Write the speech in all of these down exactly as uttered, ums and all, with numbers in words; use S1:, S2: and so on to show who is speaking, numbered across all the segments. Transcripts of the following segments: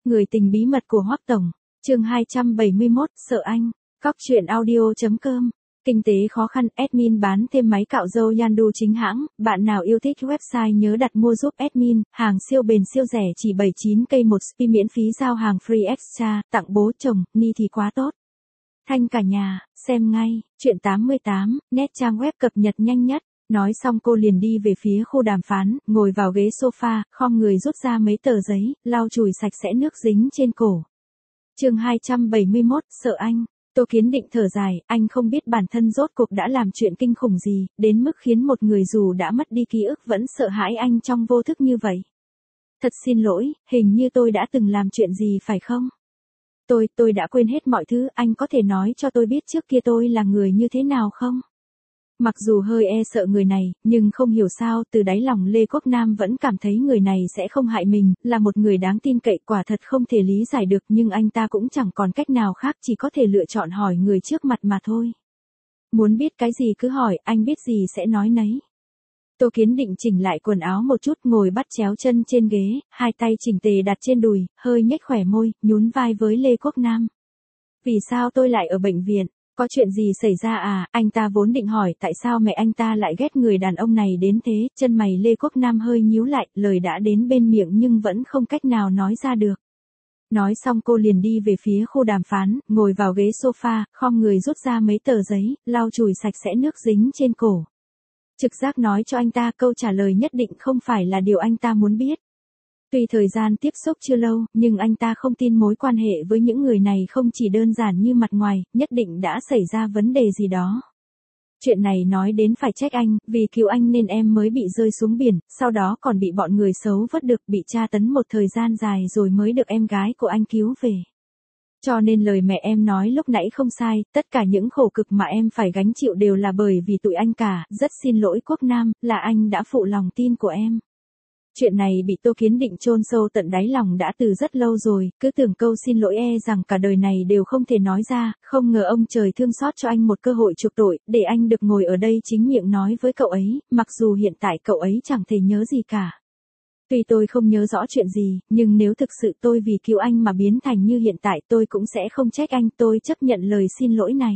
S1: Người tình bí mật của Hoắc Tổng, chương hai trăm bảy mươi mốt, sợ anh. Cóc truyện audio chấm com. Kinh tế khó khăn, admin bán thêm máy cạo râu Yandu chính hãng, bạn nào yêu thích website nhớ đặt mua giúp admin, hàng siêu bền siêu rẻ chỉ bảy mươi chín k một spi miễn phí giao hàng free extra, tặng bố chồng, ni thì quá tốt. Thanh cả nhà, xem ngay, truyện tám mươi tám, net trang web cập nhật nhanh nhất. Nói xong cô liền đi về phía khu đàm phán, ngồi vào ghế sofa, khom người rút ra mấy tờ giấy, lau chùi sạch sẽ nước dính trên cổ. Chương hai trăm bảy mươi mốt, sợ anh. Tô Kiến Định thở dài, anh không biết bản thân rốt cuộc đã làm chuyện kinh khủng gì, đến mức khiến một người dù đã mất đi ký ức vẫn sợ hãi anh trong vô thức như vậy. Thật xin lỗi, hình như tôi đã từng làm chuyện gì phải không? Tôi, tôi đã quên hết mọi thứ, anh có thể nói cho tôi biết trước kia tôi là người như thế nào không? Mặc dù hơi e sợ người này, nhưng không hiểu sao, từ đáy lòng Lê Quốc Nam vẫn cảm thấy người này sẽ không hại mình, là một người đáng tin cậy, quả thật không thể lý giải được, nhưng anh ta cũng chẳng còn cách nào khác, chỉ có thể lựa chọn hỏi người trước mặt mà thôi. Muốn biết cái gì cứ hỏi, anh biết gì sẽ nói nấy. Tô Kiến Định chỉnh lại quần áo một chút, ngồi bắt chéo chân trên ghế, hai tay chỉnh tề đặt trên đùi, hơi nhếch khỏe môi, nhún vai với Lê Quốc Nam. Vì sao tôi lại ở bệnh viện? Có chuyện gì xảy ra à? Anh ta vốn định hỏi tại sao mẹ anh ta lại ghét người đàn ông này đến thế, chân mày Lê Quốc Nam hơi nhíu lại, lời đã đến bên miệng nhưng vẫn không cách nào nói ra được. Nói xong cô liền đi về phía khu đàm phán, ngồi vào ghế sofa, khom người rút ra mấy tờ giấy, lau chùi sạch sẽ nước dính trên cổ. Trực giác nói cho anh ta câu trả lời nhất định không phải là điều anh ta muốn biết. Tuy thời gian tiếp xúc chưa lâu, nhưng anh ta không tin mối quan hệ với những người này không chỉ đơn giản như mặt ngoài, nhất định đã xảy ra vấn đề gì đó. Chuyện này nói đến phải trách anh, vì cứu anh nên em mới bị rơi xuống biển, sau đó còn bị bọn người xấu vớt được, bị tra tấn một thời gian dài rồi mới được em gái của anh cứu về. Cho nên lời mẹ em nói lúc nãy không sai, tất cả những khổ cực mà em phải gánh chịu đều là bởi vì tụi anh cả, rất xin lỗi Quốc Nam, là anh đã phụ lòng tin của em. Chuyện này bị Tô Kiến Định chôn sâu tận đáy lòng đã từ rất lâu rồi, cứ tưởng câu xin lỗi e rằng cả đời này đều không thể nói ra, không ngờ ông trời thương xót cho anh một cơ hội chuộc tội, để anh được ngồi ở đây chính miệng nói với cậu ấy, mặc dù hiện tại cậu ấy chẳng thể nhớ gì cả. Tuy tôi không nhớ rõ chuyện gì, nhưng nếu thực sự tôi vì cứu anh mà biến thành như hiện tại tôi cũng sẽ không trách anh, tôi chấp nhận lời xin lỗi này.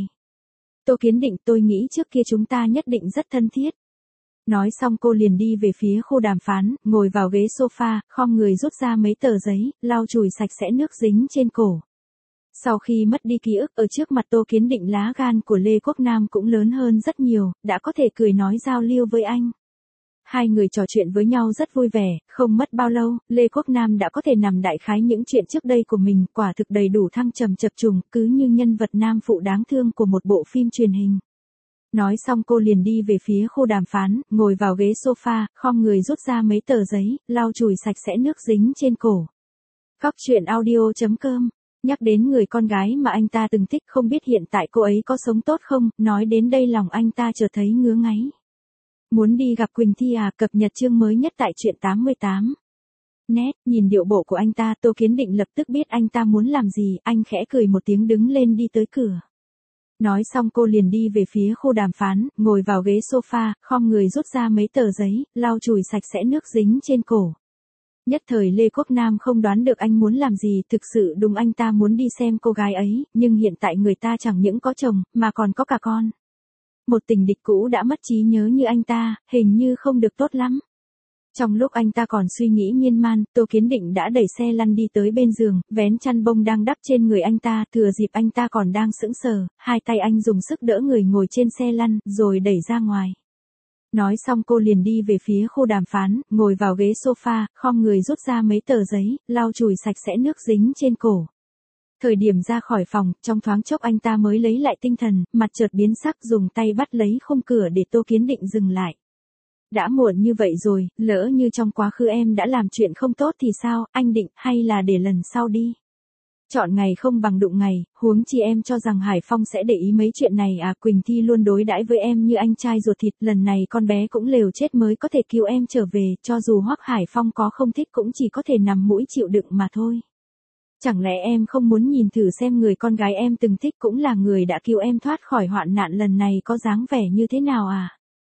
S1: Tô Kiến Định, tôi nghĩ trước kia chúng ta nhất định rất thân thiết. Nói xong cô liền đi về phía khu đàm phán, ngồi vào ghế sofa, khom người rút ra mấy tờ giấy, lau chùi sạch sẽ nước dính trên cổ. Sau khi mất đi ký ức ở trước mặt Tô Kiến Định, lá gan của Lê Quốc Nam cũng lớn hơn rất nhiều, đã có thể cười nói giao lưu với anh. Hai người trò chuyện với nhau rất vui vẻ, không mất bao lâu, Lê Quốc Nam đã có thể nằm đại khái những chuyện trước đây của mình, quả thực đầy đủ thăng trầm chập trùng, cứ như nhân vật nam phụ đáng thương của một bộ phim truyền hình. Nói xong cô liền đi về phía khu đàm phán, ngồi vào ghế sofa, khom người rút ra mấy tờ giấy, lau chùi sạch sẽ nước dính trên cổ. Cóc truyện audio chấm com. Nhắc đến người con gái mà anh ta từng thích, không biết hiện tại cô ấy có sống tốt không, nói đến đây lòng anh ta chợt thấy ngứa ngáy. Muốn đi gặp Quỳnh Thi à? Cập nhật chương mới nhất tại truyện tám mươi tám. Nét, nhìn điệu bộ của anh ta, Tô Kiến Định lập tức biết anh ta muốn làm gì, anh khẽ cười một tiếng đứng lên đi tới cửa. Nói xong cô liền đi về phía khu đàm phán, ngồi vào ghế sofa, khom người rút ra mấy tờ giấy, lau chùi sạch sẽ nước dính trên cổ. Nhất thời Lê Quốc Nam không đoán được anh muốn làm gì, thực sự đúng anh ta muốn đi xem cô gái ấy, nhưng hiện tại người ta chẳng những có chồng, mà còn có cả con. Một tình địch cũ đã mất trí nhớ như anh ta, hình như không được tốt lắm. Trong lúc anh ta còn suy nghĩ miên man, Tô Kiến Định đã đẩy xe lăn đi tới bên giường, vén chăn bông đang đắp trên người anh ta, thừa dịp anh ta còn đang sững sờ, hai tay anh dùng sức đỡ người ngồi trên xe lăn, rồi đẩy ra ngoài. Nói xong cô liền đi về phía khu đàm phán, ngồi vào ghế sofa, khom người rút ra mấy tờ giấy, lau chùi sạch sẽ nước dính trên cổ. Thời điểm ra khỏi phòng, trong thoáng chốc anh ta mới lấy lại tinh thần, mặt chợt biến sắc, dùng tay bắt lấy khung cửa để Tô Kiến Định dừng lại. Đã muộn như vậy rồi, lỡ như trong quá khứ em đã làm chuyện không tốt thì sao, anh Định, hay là để lần sau đi. Chọn ngày không bằng đụng ngày, huống chi em cho rằng Hải Phong sẽ để ý mấy chuyện này à? Quỳnh Thi luôn đối đãi với em như anh trai ruột thịt, lần này con bé cũng liều chết mới có thể cứu em trở về, cho dù Hoắc Hải Phong có không thích cũng chỉ có thể nằm mũi chịu đựng mà thôi. Chẳng lẽ em không muốn nhìn thử xem người con gái em từng thích cũng là người đã cứu em thoát khỏi hoạn nạn lần này có dáng vẻ như thế nào à?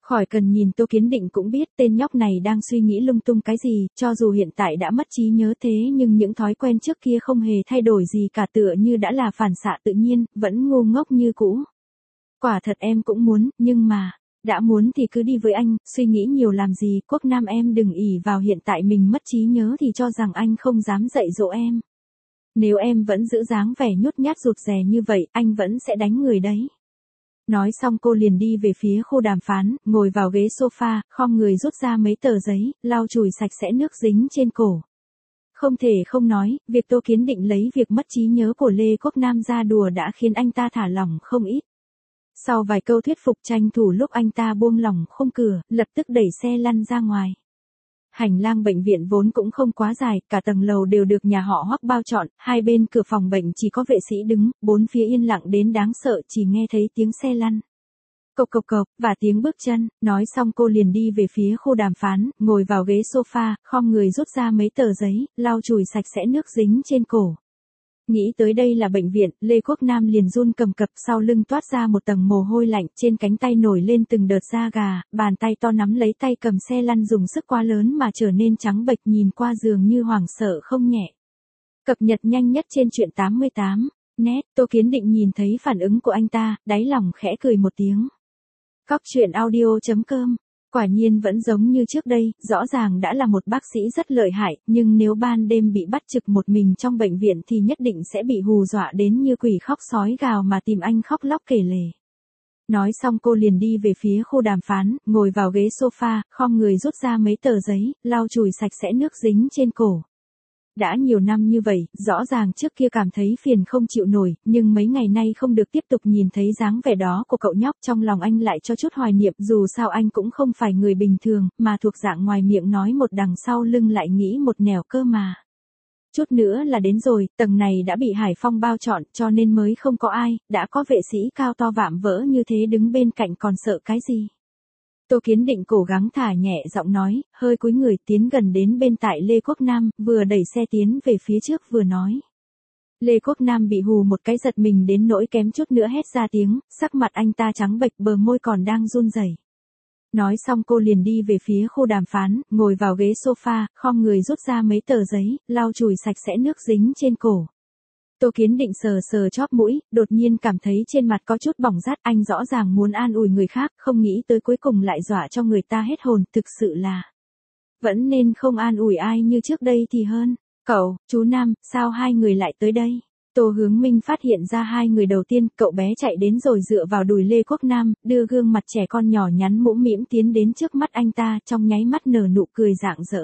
S1: Khỏi cần nhìn Tô Kiến Định cũng biết tên nhóc này đang suy nghĩ lung tung cái gì, cho dù hiện tại đã mất trí nhớ thế nhưng những thói quen trước kia không hề thay đổi gì cả, tựa như đã là phản xạ tự nhiên, vẫn ngu ngốc như cũ. Quả thật em cũng muốn, nhưng mà, đã muốn thì cứ đi với anh, suy nghĩ nhiều làm gì, Quốc Nam em đừng ỷ vào hiện tại mình mất trí nhớ thì cho rằng anh không dám dạy dỗ em. Nếu em vẫn giữ dáng vẻ nhút nhát rụt rè như vậy, anh vẫn sẽ đánh người đấy. Nói xong cô liền đi về phía khu đàm phán, ngồi vào ghế sofa, khom người rút ra mấy tờ giấy, lau chùi sạch sẽ nước dính trên cổ. Không thể không nói, việc Tô Kiến Định lấy việc mất trí nhớ của Lê Quốc Nam ra đùa đã khiến anh ta thả lỏng không ít. Sau vài câu thuyết phục tranh thủ lúc anh ta buông lỏng khung cửa, lập tức đẩy xe lăn ra ngoài. Hành lang bệnh viện vốn cũng không quá dài, cả tầng lầu đều được nhà họ Hoắc bao trọn, hai bên cửa phòng bệnh chỉ có vệ sĩ đứng, bốn phía yên lặng đến đáng sợ, chỉ nghe thấy tiếng xe lăn. Cộc cộc cộc, và tiếng bước chân. Nói xong cô liền đi về phía khu đàm phán, ngồi vào ghế sofa, khom người rút ra mấy tờ giấy, lau chùi sạch sẽ nước dính trên cổ. Nghĩ tới đây là bệnh viện, Lê Quốc Nam liền run cầm cập, sau lưng toát ra một tầng mồ hôi lạnh, trên cánh tay nổi lên từng đợt da gà, bàn tay to nắm lấy tay cầm xe lăn dùng sức quá lớn mà trở nên trắng bệch, nhìn qua dường như hoảng sợ không nhẹ. Cập nhật nhanh nhất trên truyện tám mươi tám net, Tô Kiến Định nhìn thấy phản ứng của anh ta, đáy lòng khẽ cười một tiếng. Cóc truyện audio chấm com. Quả nhiên vẫn giống như trước đây, rõ ràng đã là một bác sĩ rất lợi hại, nhưng nếu ban đêm bị bắt trực một mình trong bệnh viện thì nhất định sẽ bị hù dọa đến như quỷ khóc sói gào mà tìm anh khóc lóc kể lể. Nói xong cô liền đi về phía khu đàm phán, ngồi vào ghế sofa, khom người rút ra mấy tờ giấy, lau chùi sạch sẽ nước dính trên cổ. Đã nhiều năm như vậy, rõ ràng trước kia cảm thấy phiền không chịu nổi, nhưng mấy ngày nay không được tiếp tục nhìn thấy dáng vẻ đó của cậu nhóc, trong lòng anh lại cho chút hoài niệm, dù sao anh cũng không phải người bình thường, mà thuộc dạng ngoài miệng nói một đằng sau lưng lại nghĩ một nẻo cơ mà. Chút nữa là đến rồi, tầng này đã bị Hải Phong bao trọn, cho nên mới không có ai, đã có vệ sĩ cao to vạm vỡ như thế đứng bên cạnh còn sợ cái gì. Tô Kiến Định cố gắng thả nhẹ giọng nói, hơi cúi người tiến gần đến bên tại Lê Quốc Nam, vừa đẩy xe tiến về phía trước vừa nói. Lê Quốc Nam bị hù một cái giật mình đến nỗi kém chút nữa hét ra tiếng, sắc mặt anh ta trắng bệch, bờ môi còn đang run rẩy. Nói xong cô liền đi về phía khu đàm phán, ngồi vào ghế sofa, khom người rút ra mấy tờ giấy, lau chùi sạch sẽ nước dính trên cổ. Tô Kiến Định sờ sờ chóp mũi, đột nhiên cảm thấy trên mặt có chút bỏng rát, anh rõ ràng muốn an ủi người khác, không nghĩ tới cuối cùng lại dọa cho người ta hết hồn, thực sự là vẫn nên không an ủi ai như trước đây thì hơn. Cậu, chú Nam, sao hai người lại tới đây? Tô Hướng Minh phát hiện ra hai người đầu tiên, cậu bé chạy đến rồi dựa vào đùi Lê Quốc Nam, đưa gương mặt trẻ con nhỏ nhắn mũm mĩm tiến đến trước mắt anh ta, trong nháy mắt nở nụ cười rạng rỡ.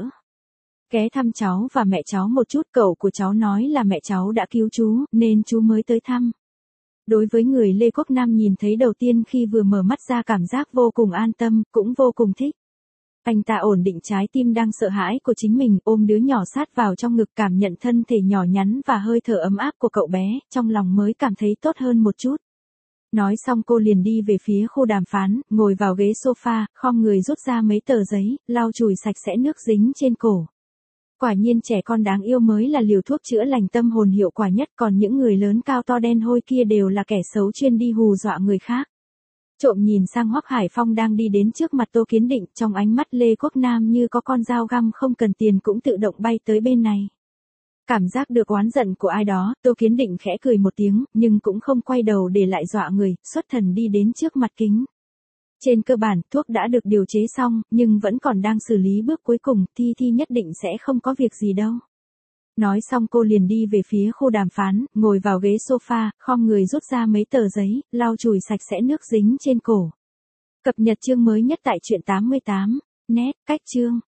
S1: Ghé thăm cháu và mẹ cháu một chút, cậu của cháu nói là mẹ cháu đã cứu chú, nên chú mới tới thăm. Đối với người Lê Quốc Nam nhìn thấy đầu tiên khi vừa mở mắt ra cảm giác vô cùng an tâm, cũng vô cùng thích. Anh ta ổn định trái tim đang sợ hãi của chính mình, ôm đứa nhỏ sát vào trong ngực, cảm nhận thân thể nhỏ nhắn và hơi thở ấm áp của cậu bé, trong lòng mới cảm thấy tốt hơn một chút. Nói xong cô liền đi về phía khu đàm phán, ngồi vào ghế sofa, khom người rút ra mấy tờ giấy, lau chùi sạch sẽ nước dính trên cổ. Quả nhiên trẻ con đáng yêu mới là liều thuốc chữa lành tâm hồn hiệu quả nhất, còn những người lớn cao to đen hôi kia đều là kẻ xấu chuyên đi hù dọa người khác. Trộm nhìn sang Hoắc Hải Phong đang đi đến trước mặt Tô Kiến Định, trong ánh mắt Lê Quốc Nam như có con dao găm không cần tiền cũng tự động bay tới bên này. Cảm giác được oán giận của ai đó, Tô Kiến Định khẽ cười một tiếng, nhưng cũng không quay đầu để lại dọa người, xuất thần đi đến trước mặt kính. Trên cơ bản, thuốc đã được điều chế xong, nhưng vẫn còn đang xử lý bước cuối cùng, Thi Thi nhất định sẽ không có việc gì đâu. Nói xong cô liền đi về phía khu đàm phán, ngồi vào ghế sofa, khom người rút ra mấy tờ giấy, lau chùi sạch sẽ nước dính trên cổ. Cập nhật chương mới nhất tại truyện tám mươi tám net, cách chương.